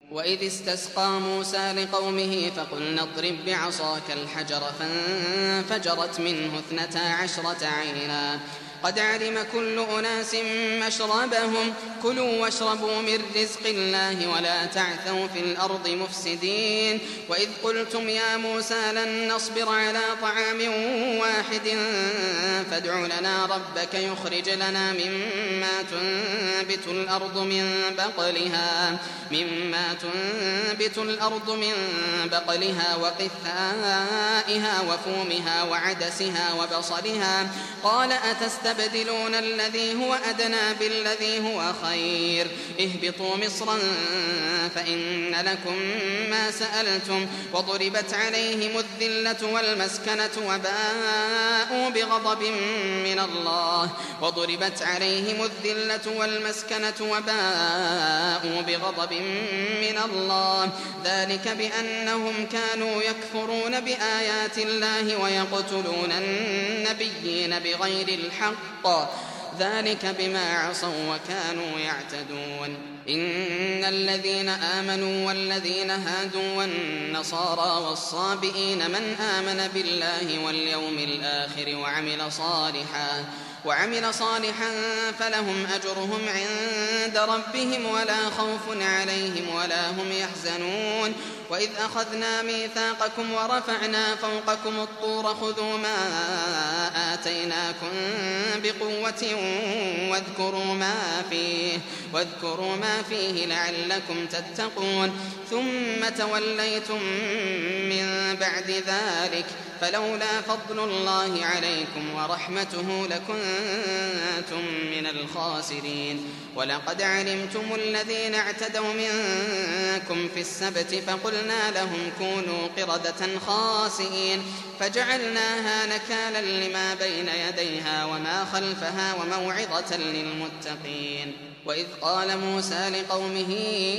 وإذ استسقى موسى لقومه فقلنا اضرب بعصاك الحجر فانفجرت منه 12 عينا قد علم كل أناس مشربهم كلوا واشربوا من رزق الله ولا تعثوا في الأرض مفسدين وإذ قلتم يا موسى لن نصبر على طعام واحد فادع لنا ربك يخرج لنا مما تنبت الأرض من بقلها وقثائها وفومها وعدسها وبصلها قال أتستبدلون الذي هو أدنى بالذي هو خير اهبطوا مصرا فإن لكم ما سألتم وضربت عليهم الذلة والمسكنة وباءوا بغضب من الله ذلك بأنهم كانوا يكفرون بآيات الله ويقتلون النبيين بغير الحق ذلك بما عصوا وكانوا يعتدون إن الذين آمنوا والذين هادوا والنصارى والصابئين من آمن بالله واليوم الآخر وعمل صالحا فلهم أجرهم عند ربهم ولا خوف عليهم ولا هم يحزنون وإذ أخذنا ميثاقكم ورفعنا فوقكم الطور خذوا ما آتيناكم بقوة واذكروا ما فيه لعلكم تتقون ثم توليتم من بعد ذلك فلولا فضل الله عليكم ورحمته لكنتم من الخاسرين ولقد علمتم الذين اعتدوا منكم في السبت فقلنا لهم كونوا قردة خاسئين فجعلناها نكالا لما بين يديها وما خلفها وموعظة للمتقين وإذ قال موسى لقومه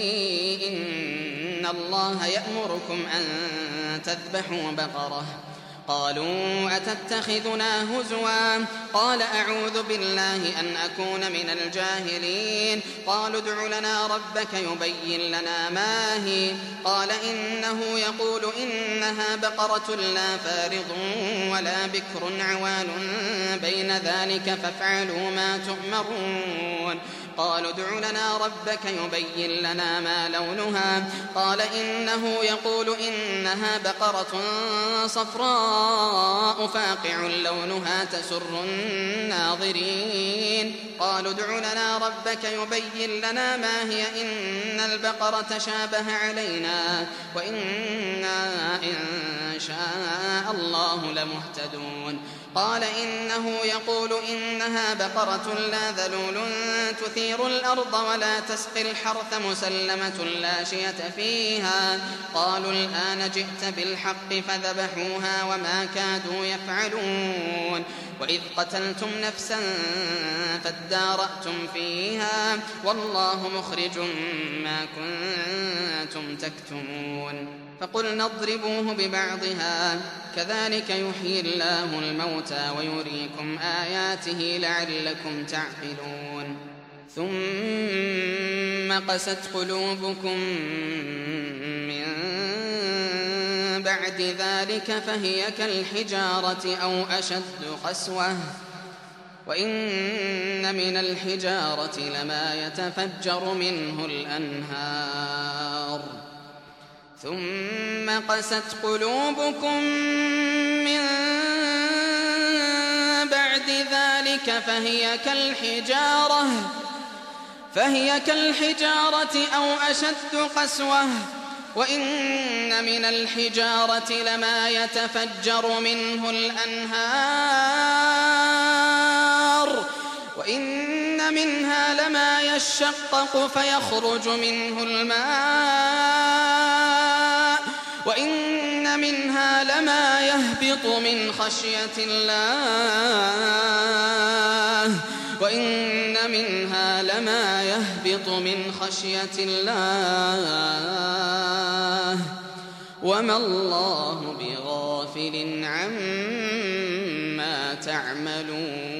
إن الله يأمركم أن تذبحوا بقرة قالوا أتتخذنا هزوا قال أعوذ بالله أن أكون من الجاهلين قالوا ادع لنا ربك يبين لنا ما هي قال إنه يقول إنها بقرة لا فارض ولا بكر عوان بين ذلك فافعلوا ما تؤمرون قالوا ادع لنا ربك يبين لنا ما لونها قال إنه يقول إنها بقرة صفراء فاقع لونها تسر الناظرين قالوا ادع لنا ربك يبين لنا ما هي إن البقرة شابه علينا وإنا إن شاء الله لمهتدون قال إنه يقول إنها بقرة لا ذلول تثير الأرض ولا تسقي الحرث مسلمة لا شية فيها قالوا الآن جئت بالحق فذبحوها وما كادوا يفعلون وإذ قتلتم نفسا فادارأتم فيها والله مخرج ما كنتم تكتمون فقلنا اضربوه ببعضها كذلك يحيي الله الموتى ويريكم آياته لعلكم تعقلون ثم قست قلوبكم من بعد ذلك فهي كالحجارة أو أشد قسوة وإن من الحجارة لما يتفجر منه الأنهار ثم قست قلوبكم من بعد ذلك فهي كالحجارة أو أشد قسوة وإن من الحجارة لما يتفجر منه الأنهار وإن منها لما يشقق فيخرج منه الماء وإن منها لما يهبط من خشية الله وما الله بغافل عما تعملون